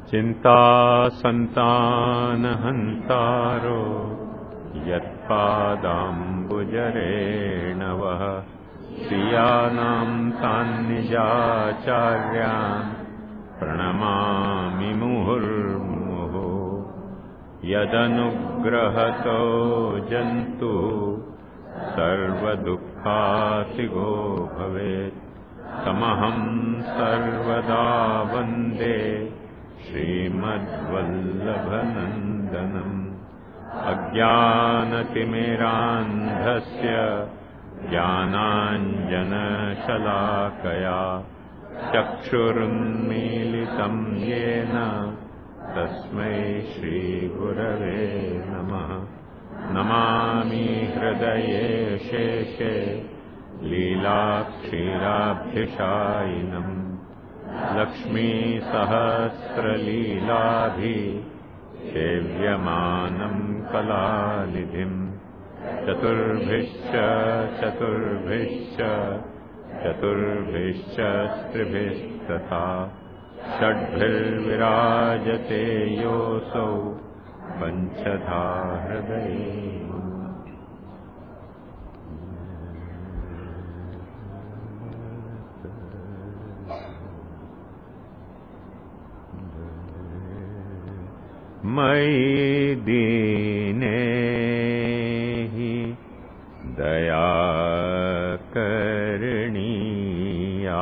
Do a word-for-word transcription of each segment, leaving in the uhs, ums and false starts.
चिंता संतानहंतारो यत्पादाम्बुजरेणवः श्रियाणां तान्निजाचार्यान् प्रणमामि मुहुर्मुहुः। यदनुग्रहतो जन्तु सर्वदुःखातिगो भवेत् तमहं सर्वदा वन्दे श्रीमद्वल्लभनन्दनम्। अज्ञानतिमिरान्धस्य ज्ञानाञ्जनशलाकया चक्षुरुन्मीलितं येन तस्मै श्रीगुरवे नमः। नमामि हृदये शेषे लीलाक्षीराब्धिशायिनम् लक्ष्मीसहस्रलीलाभि सेव्यमानं कलानिधिम्। चतुर्भिश्च चतुर्भिश्च चतुर्भिश्च स्त्रिभिस्तथा षड्भिर्विराजते योऽसौ पञ्चधा हृदये। मयि दीने हि दया करणीया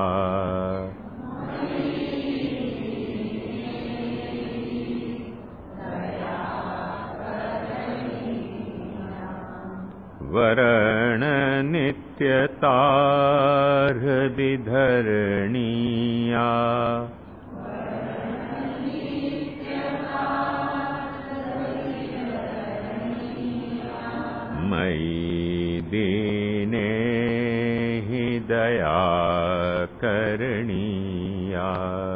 वरण नित्यता हृदि धरणीया मयि दीने हि दया करणीया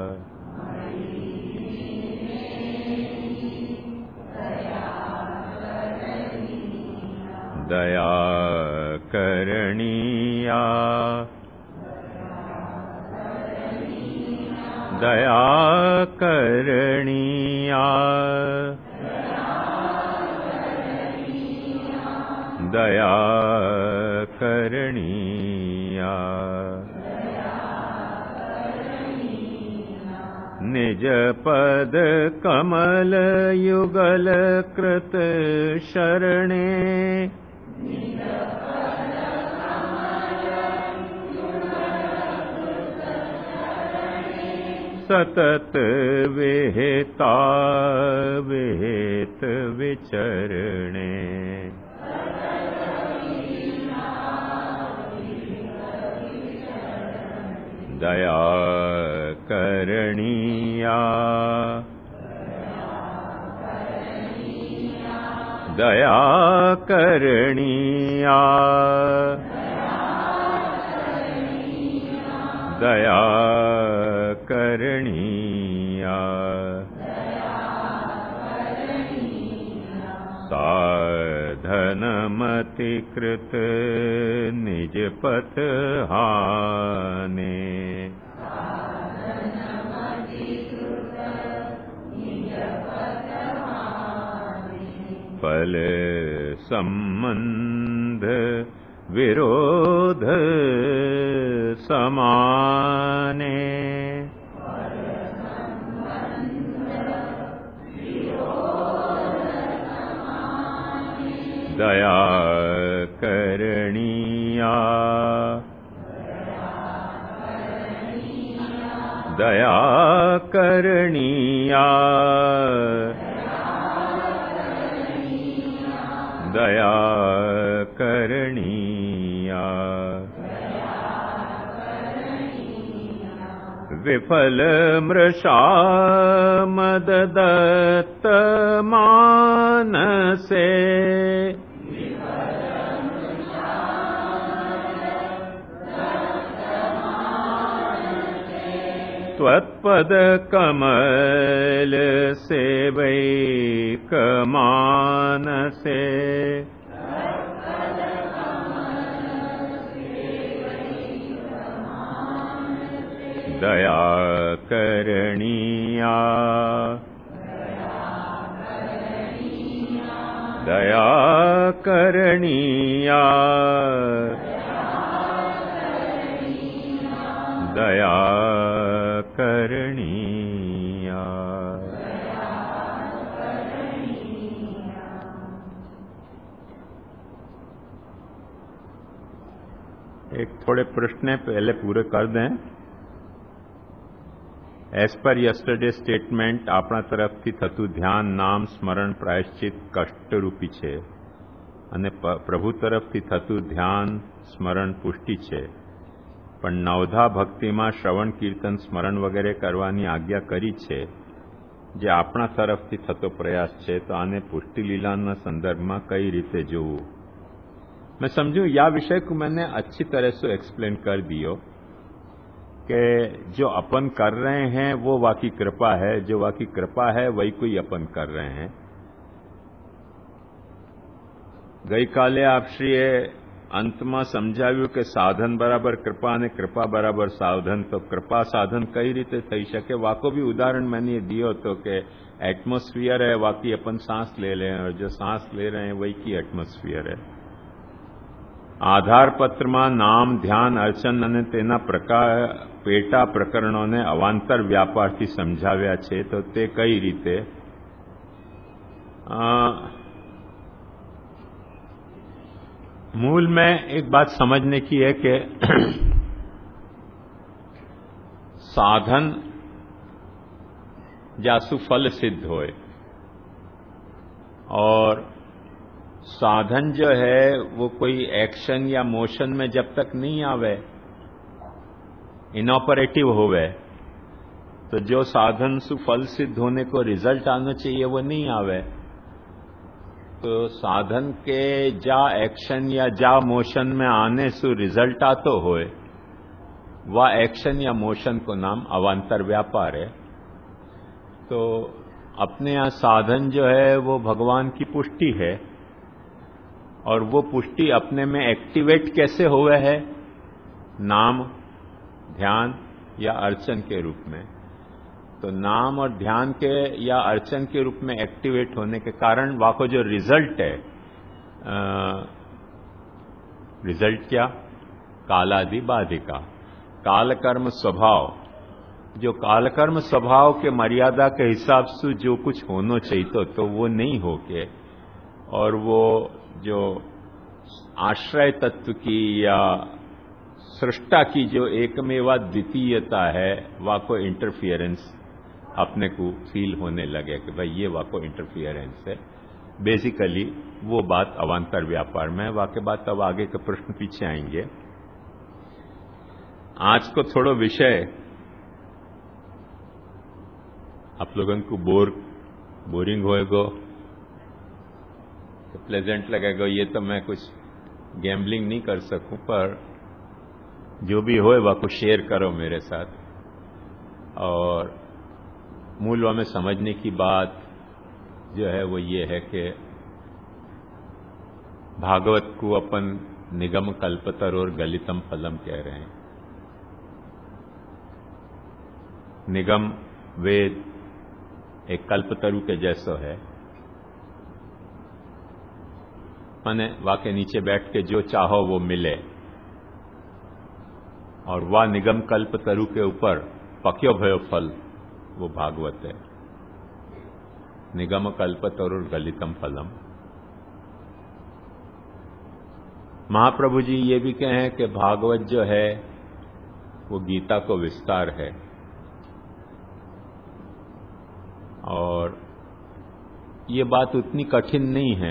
दया करणीया दया करणीया दया करणीया निज पद कमल युगल कृत शरणे सतत विहिता विहित विचरणे दया करणीया दया करणीया दया करणीया साधनमति कृत निज पथ हाने फल संबंध विरोध समाने दया करणीया दया करणीया दया करणीया विफल मृषा मददत्त मानसे त्वत्पद कमल सेवैक मानसे दया करणीया दया करणीया दया करणीया। एक थोड़े प्रश्न पहले पूरे कर दें। એઝ પર યસ્ટરડે સ્ટેટમેન્ટ આપણા તરફથી થતું ધ્યાન, નામ, સ્મરણ, પ્રાયશ્ચિત કષ્ટરૂપી છે અને પ્રભુ તરફથી થતું ધ્યાન, સ્મરણ પુષ્ટિ છે. પણ નવધા ભક્તિમાં શ્રવણ, કીર્તન, સ્મરણ વગેરે કરવાની આજ્ઞા કરી છે, જે આપણા તરફથી થતો પ્રયાસ છે. તો આને પુષ્ટિ લીલાના સંદર્ભમાં કઈ રીતે જોવું? मैं समझूं यह विषय को मैंने अच्छी तरह से एक्सप्लेन कर दियो कि जो अपन कर रहे हैं वो वाकी कृपा है, जो वाकी कृपा है वही कोई अपन कर रहे हैं. गई काले आपश्रीए अंतમાં સમજાવ્યું કે સાધન બરાબર કૃપા અને કૃપા બરાબર સાધન. તો કૃપા સાધન કઈ રીતે થઈ શકે? વાકો भी उदाहरण मैंने दियो तो कि एटमॉस्फियर है, वाकी अपन सांस ले रहे हैं और जो सांस ले रहे हैं वही की एटमॉस्फियर है. આધાર પત્રમાં નામ, ધ્યાન, અર્ચન અને તેના પ્રકાર પેટા પ્રકરણોને અવાંતર વ્યાપારથી સમજાવ્યા છે. તો તે કઈ રીતે? मूल में एक बात समझने की है कि साधन जासु फल सिद्ध होए और साधन जो है वो कोई एक्शन या मोशन में जब तक नहीं आवे, इनऑपरेटिव होवे, तो जो साधन सु फल सिद्ध होने को रिजल्ट आना चाहिए वो नहीं आवे. तो साधन के जा एक्शन या जा मोशन में आने से रिजल्ट आतो होए, वह एक्शन या मोशन को नाम अवांतर व्यापार है. तो अपने यहाँ साधन जो है वो भगवान की पुष्टि है और वो पुष्टि अपने में एक्टिवेट कैसे हुए है? नाम, ध्यान या अर्चन के रूप में. तो नाम और ध्यान के या अर्चन के रूप में एक्टिवेट होने के कारण वाको जो रिजल्ट है, रिजल्ट क्या? कालादि बाधिका, काल कर्म स्वभाव. जो काल कर्म स्वभाव के मर्यादा के हिसाब से जो कुछ होना चाहिए तो, तो वो नहीं होके और वो जो आश्रय तत्व की या सृष्टा की जो एकमेवा द्वितीयता है, वाको इंटरफियरेंस अपने को फील होने लगे कि भाई ये वाको इंटरफियरेंस है. बेसिकली वो बात अवांतर व्यापार में. वाके बात अब आगे के प्रश्न पीछे आएंगे. आज को थोड़ो विषय आप लोगों को बोर बोरिंग होएगो, प्लेजेंट लगेगा. ये तो मैं कुछ गैम्बलिंग नहीं कर सकूं, पर जो भी होए वह को शेयर करो मेरे साथ. और मूल में समझने की बात जो है वो ये है कि भागवत को अपन निगम कल्पतर और गलितम फलम कह रहे हैं. निगम वेद एक कल्पतरु के जैसा है, माने वाके नीचे बैठ के जो चाहो वो मिले, और वह निगम कल्प तरु के ऊपर पक्यो भयो फल वो भागवत है. निगम कल्प तरु गलितम फलम. महाप्रभु जी ये भी कहें कि भागवत जो है वो गीता को विस्तार है और ये बात उतनी कठिन नहीं है.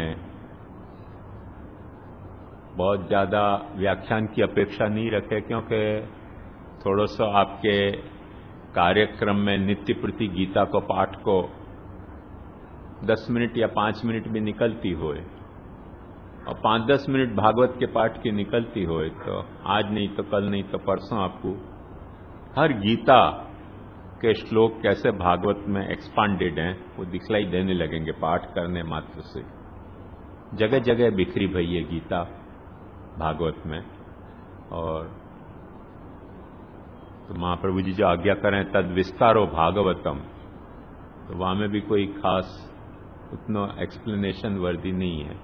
बहुत ज्यादा व्याख्यान की अपेक्षा नहीं रखे, क्योंकि थोड़ा सा आपके कार्यक्रम में नित्य प्रति गीता को पाठ को दस मिनट या पांच मिनट भी निकलती होए और पांच दस मिनट भागवत के पाठ की निकलती होए, तो आज नहीं तो कल नहीं तो परसों आपको हर गीता के श्लोक कैसे भागवत में एक्सपांडेड हैं वो दिखलाई देने लगेंगे पाठ करने मात्र से. जगह जगह बिखरी भई है गीता भागवत में. और तो महाप्रभु जी जो आज्ञा करें तद विस्तारो भागवतम, तो वहां में भी कोई खास उतना एक्सप्लेनेशन वर्दी नहीं है।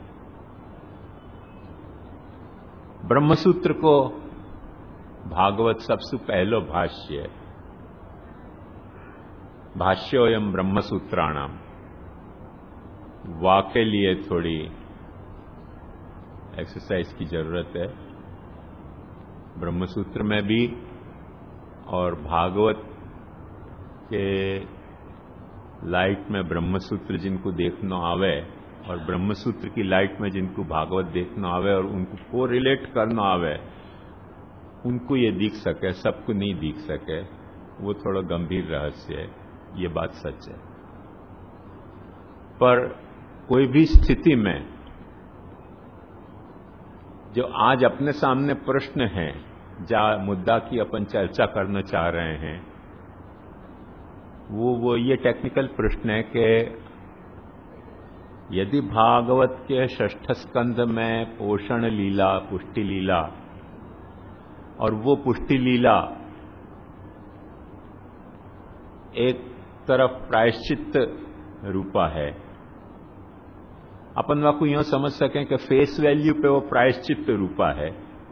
ब्रह्मसूत्र को भागवत सबसे पहलो भाष्य है, भाष्योयम ब्रह्मसूत्राणाम। वाके लिए थोड़ी एक्सरसाइज की जरूरत है, ब्रह्मसूत्र में भी और भागवत के लाइट में ब्रह्मसूत्र जिनको देखना आवे और ब्रह्मसूत्र की लाइट में जिनको भागवत देखना आवे और उनको को रिलेट करना आवे, उनको ये दिख सके, सबको नहीं दिख सके, वो थोड़ा गंभीर रहस्य है, ये बात सच है। पर कोई भी स्थिति में जो आज अपने सामने प्रश्न है, जहां मुद्दा की अपन चर्चा करना चाह रहे हैं, वो वो ये टेक्निकल प्रश्न है कि यदि भागवत के षष्ठ स्कंध में पोषण लीला, पुष्टि लीला, और वो पुष्टि लीला एक तरफ प्रायश्चित रूपा है, अपन वाको यूं समझ सकें कि फेस वैल्यू पे वो प्रायश्चित रूपा है,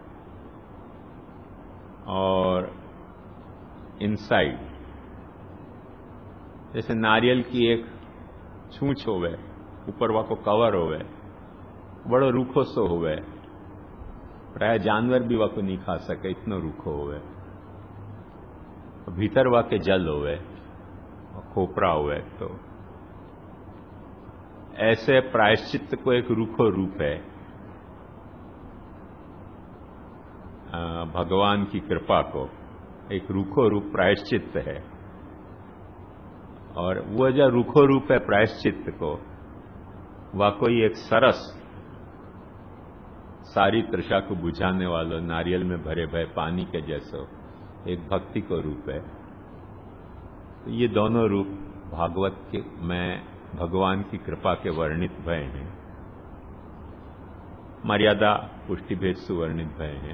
और इनसाइड जैसे नारियल की एक छूछ होवे, ऊपर वाको कवर होवे, बड़ो रूखो सो होवे, प्राय जानवर भी वाको नहीं खा सके, इतना रूखो होवे, भीतर वाके जल होवे, खोपरा होवे। तो ऐसे प्रायश्चित को एक रूखो रूप है, भगवान की कृपा को एक रूखो रूप प्रायश्चित है, और वो जो रूखो रूप है प्रायश्चित को, वह कोई एक सरस सारी तृषा को बुझाने वाला नारियल में भरे भरे पानी के जैसा एक भक्ति को रूप है। तो ये दोनों रूप भागवत के में भगवान की कृपा के वर्णित भय हैं, मर्यादा पुष्टि भेद से वर्णित भय हैं।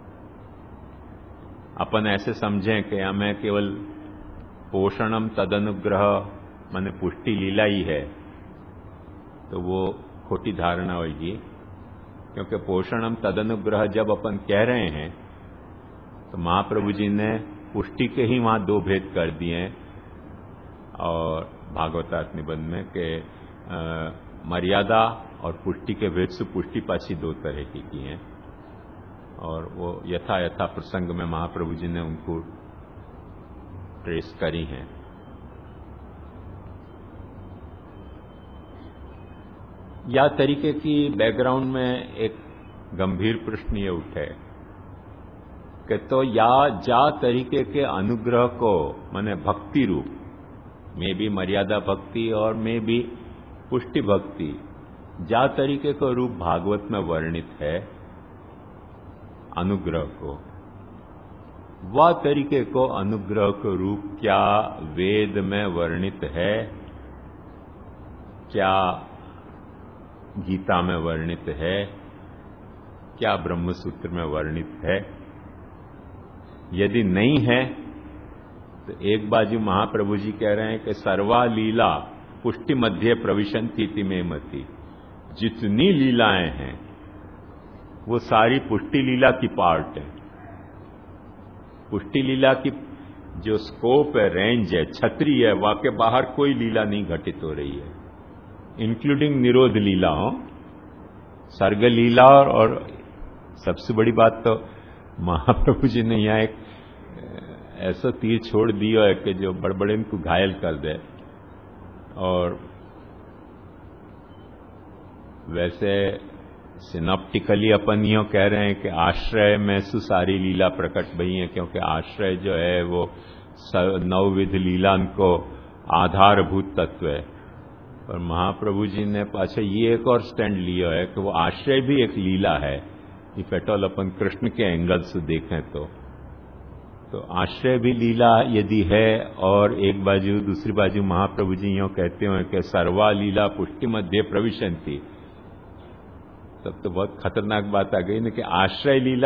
अपन ऐसे समझें कि हमें केवल पोषणम तदनुग्रह माने पुष्टि लीला ही है, तो वो खोटी धारणा होगी, क्योंकि पोषणम तदनुग्रह जब अपन कह रहे हैं तो महाप्रभु जी ने पुष्टि के ही वहां दो भेद कर दिए हैं, और भागवतार्थ निबंध में कि मर्यादा और पुष्टि के भेद से पुष्टि पासी दो तरह की की हैं, और वो यथा यथा प्रसंग में महाप्रभु जी ने उनको ट्रेस करी हैं। या तरीके की बैकग्राउंड में एक गंभीर प्रश्न ये उठे कि तो या जा तरीके के अनुग्रह को माने भक्ति रूप में भी मर्यादा भक्ति और में भी पुष्टि भक्ति, जा तरीके का रूप भागवत में वर्णित है अनुग्रह को, वह तरीके को अनुग्रह का रूप क्या वेद में वर्णित है, क्या गीता में वर्णित है, क्या ब्रह्मसूत्र में वर्णित है? यदि नहीं है तो एक बाजू महाप्रभु जी कह रहे हैं कि सर्वा लीला पुष्टि मध्य प्रविशंति में मति, जितनी लीलाएं हैं वो सारी पुष्टि लीला की पार्ट है। पुष्टि लीला की जो स्कोप है, रेंज है, छतरी है, वहां के बाहर कोई लीला नहीं घटित हो रही है, इंक्लूडिंग निरोध लीला हो, सर्ग लीला, और, और सबसे बड़ी बात तो महाप्रभु जी ने यहां एक ऐसा तीर छोड़ दिया है कि जो बड़बड़े को घायल कर दे। और वैसे सिनॉप्टिकली अपन यूं कह रहे हैं कि आश्रय में सुसारी लीला प्रकट भई है, क्योंकि आश्रय जो है वो नवविध लीला को आधारभूत तत्व है। और महाप्रभु जी ने पाछे ये एक और स्टैंड लिया है कि वो आश्रय भी एक लीला है, इफ एट ऑल अपन कृष्ण के एंगल से देखें तो तो आश्रय भी लीला यदि है, और एक बाजू दूसरी बाजू महाप्रभु जी यूं कहते हैं कि सर्वा लीला पुष्टि मध्य प्रविशंति, तब तो बहुत खतरनाक बात आ गई ना कि आश्रय लीला